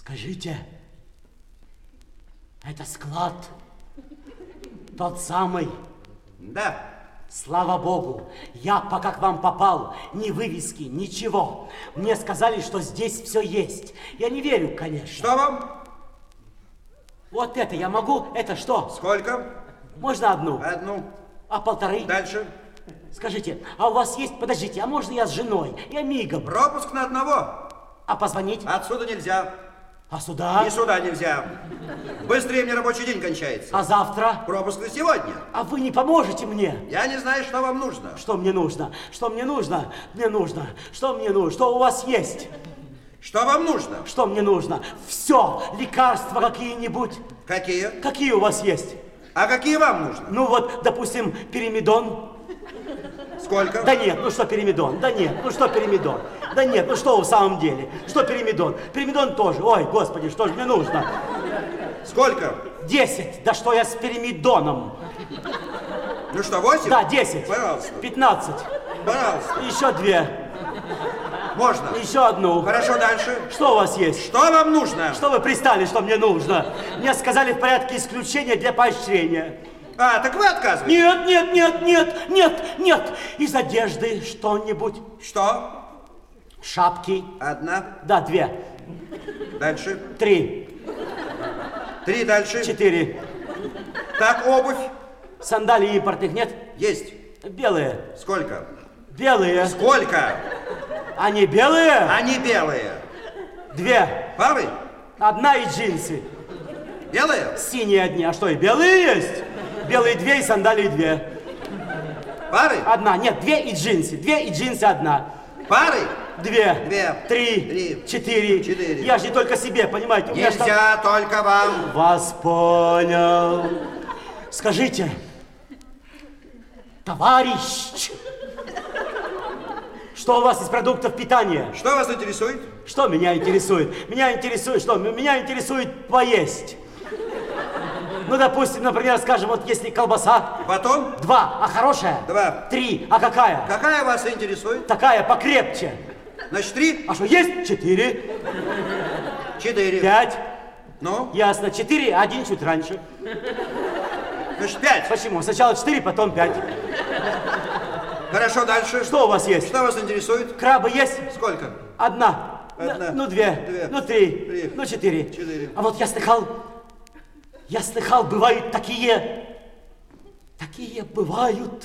Скажите, это склад тот самый? Да. Слава Богу, я пока к вам попал, ни вывески, ничего. Мне сказали, что здесь все есть. Я не верю, конечно. Что вам? Вот это я могу, это что? Сколько? Можно одну? Одну. А полторы? Дальше. Скажите, а у вас есть, подождите, а можно я с женой? Я мигом. Пропуск на одного. А позвонить? Отсюда нельзя. А сюда? И сюда нельзя. Быстрее мне рабочий день кончается. А завтра? Пропуск на сегодня. А вы не поможете мне? Я не знаю, что вам нужно. Что мне нужно? Что мне нужно? Мне нужно. Что мне нужно? Что у вас есть? Что вам нужно? Что мне нужно? Все. Лекарства какие-нибудь. Какие? Какие у вас есть? А какие вам нужно? Ну вот, допустим, пиримидон. Сколько? Да нет, ну что пиримидон? Да нет, ну что пиримидон? Да нет, ну что в самом деле? Что пиримидон? Пиримидон тоже. Ой, господи, что же мне нужно? Сколько? 10. Да что я с пиримидоном? Ну что, 8? Да, 10. Пожалуйста. 15. Пожалуйста. Еще 2. Можно. Еще одну. Хорошо, дальше. Что у вас есть? Что вам нужно? Что вы пристали, что мне нужно? Мне сказали в порядке исключения для поощрения. А, так вы отказываетесь? Нет, нет, нет, нет, нет, нет. Из одежды что-нибудь. Что? Шапки. Одна. Да, 2. Дальше. 3. 3 дальше. 4. Так, обувь. Сандалий импортных нет? Есть. Белые. Сколько? Белые. Сколько? Они белые? Они белые. 2. Пары? Одна и джинсы. Белые? Синие одни. А что, и белые есть? Белые 2 и сандалии 2. Пары? Одна. Нет, 2 и джинсы. 2 и джинсы одна. Пары? 2. 2. 3. 4. 4. Я же не только себе, понимаете? У меня ж там- Нельзя только вам. Вас понял. Скажите, товарищ, что у вас из продуктов питания? Что вас интересует? Что меня интересует? Меня интересует что? Меня интересует поесть. Ну, допустим, например, скажем, вот если колбаса. Батон? 2, а хорошая? 2. 3, а какая? Какая вас интересует? Такая, покрепче. Значит, 3. А что, есть? 4. 4. 5. Ну? Ясно. 4, 1 чуть раньше. Значит, 5. Почему? Сначала 4, потом 5. Хорошо, дальше. Что у вас есть? Что вас интересует? Крабы есть? Сколько? Одна. Одна. Ну, 2. Две. Ну, 3. Три. Ну, 4. 4. А вот я слыхал, бывают такие бывают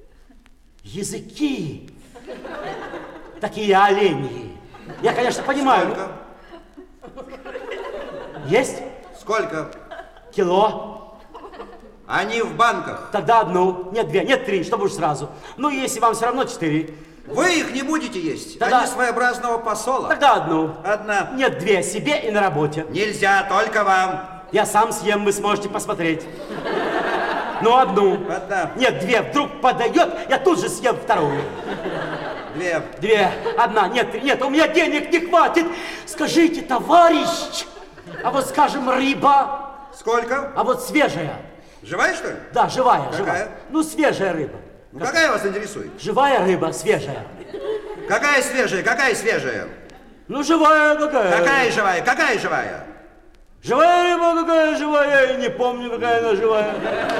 языки, такие оленьи. Я, конечно, понимаю. Сколько? Есть? Сколько? Кило. Они в банках. Тогда одну. Нет, 2. Нет, 3, чтобы уж сразу. Ну, если вам все равно 4. Вы их не будете есть. Тогда- Они своеобразного посола. Тогда одну. Одна. Нет, 2 себе и на работе. Нельзя, только вам. Я сам съем, вы сможете посмотреть. Ну, одну. Одна. Нет, 2. Вдруг подойдет, я тут же съем вторую. 2. 2. Одна. Нет, 3. Нет, у меня денег не хватит. Скажите, товарищ, а вот, скажем, рыба, Сколько? а вот свежая. Живая, что ли? Да, живая, Какая? живая. Ну, свежая рыба. Ну, какая вас интересует? Живая рыба, свежая. Какая свежая? Какая свежая? Ну, живая какая? Какая живая? Какая живая? Живая рыба какая живая, я не помню, какая она живая.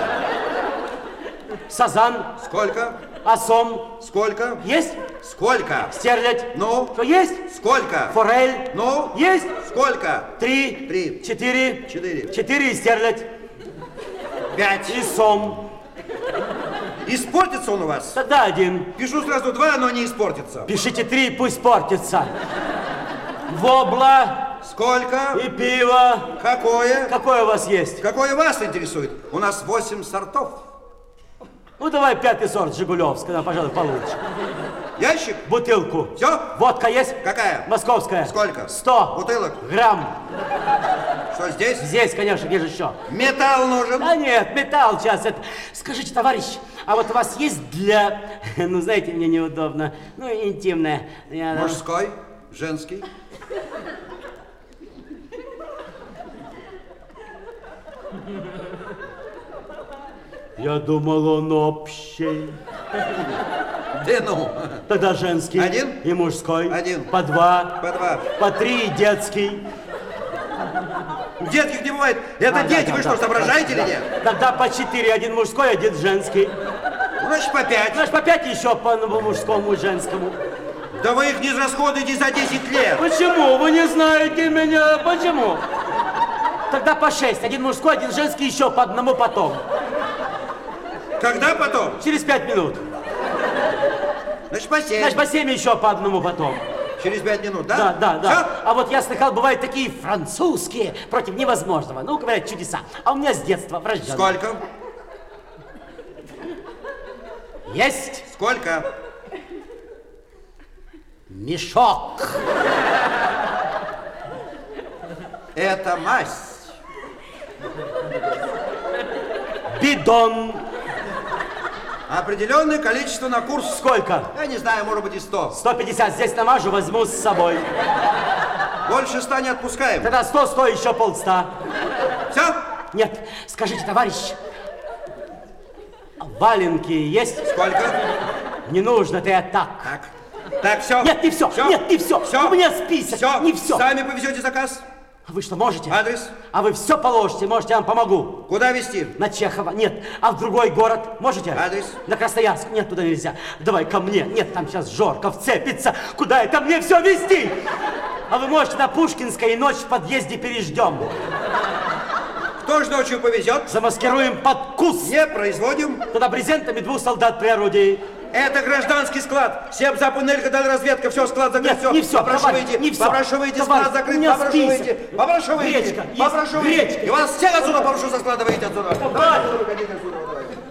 Сазан, Сколько? осом. Сколько? Есть? Сколько? Стерлядь. Ну? Что есть? Сколько? Форель. Ну? Есть? Сколько? 3. 3. 4. 4. 4 и стерлядь. 5. И сом. Испортится он у вас? Тогда 1. Пишу сразу 2, но не испортится. Пишите 3, пусть портится. Вобла Сколько? и пиво. Какое? Какое у вас есть? Какое вас интересует? У нас 8 сортов. Ну, давай 5-й сорт Жигулевского, пожалуй, получше. Ящик? Бутылку. Все? Водка есть? Какая? Московская. Сколько? 100. Бутылок? Грамм. Что здесь? Здесь, конечно, где же еще? Металл нужен. Да нет, металл сейчас. Это... Скажите, товарищ, а вот у вас есть для... Ну, знаете, мне неудобно. Ну, интимное. Мужской? Женский? Я думал, он общий. Да ну. Тогда женский. Один? И мужской. Один. По 2. По 2. По 3 и детский. Детских не бывает. Это дети, вы что, соображаете или нет? Тогда по 4, один мужской, один женский. Значит, по 5. Значит, по 5 еще по мужскому и женскому. Да вы их не израсходуете за 10 лет. Почему? Вы не знаете меня. Почему? Тогда по 6. Один мужской, один женский, еще по одному потом. Когда потом? Через 5 минут. Значит, по 7. Значит, по 7 еще по одному потом. Через 5 минут, да? Да. Все? А вот я слыхал, бывают такие французские против невозможного. Ну, говорят, чудеса. А у меня с детства врожденный. Сколько? Есть Сколько? мешок. Это масть. Бидон. Определенное количество на курс. Сколько? Я не знаю, может быть и 100. 150 здесь намажу, возьму с собой. Больше 100 не отпускаем. Тогда 100, еще 150. Все? Нет, скажите, товарищ, валенки есть? Сколько? Не нужно, ты так. Так, все. Нет, не все. Нет, не все. Все. У меня список. Все. Не все. Сами повезете заказ. А вы что, можете? Адрес? А вы все положите, можете, я вам помогу. Куда везти? На Чехова. Нет. А в другой город можете? Адрес? На Красноярск. Нет, туда нельзя. Давай ко мне. Нет, там сейчас Жорка вцепится. Куда это мне все везти? А вы можете на Пушкинской, и ночь в подъезде переждем. Кто же ночью повезет? Замаскируем под кус. Не производим. Туда брезентами 2 солдат при орудии. Это гражданский склад. Сепзапунелька, разведка, все, склад закрыт, Нет, все. не все, Попрошу товарищ, выйти, не все. попрошу выйти, Товарищ, склад закрыт, у меня попрошу список. выйти, попрошу выйти, Гречка, есть попрошу выйти. гречка. И вас всех отсюда попрошу со склада выйти отсюда. Давайте, выходите отсюда, давайте.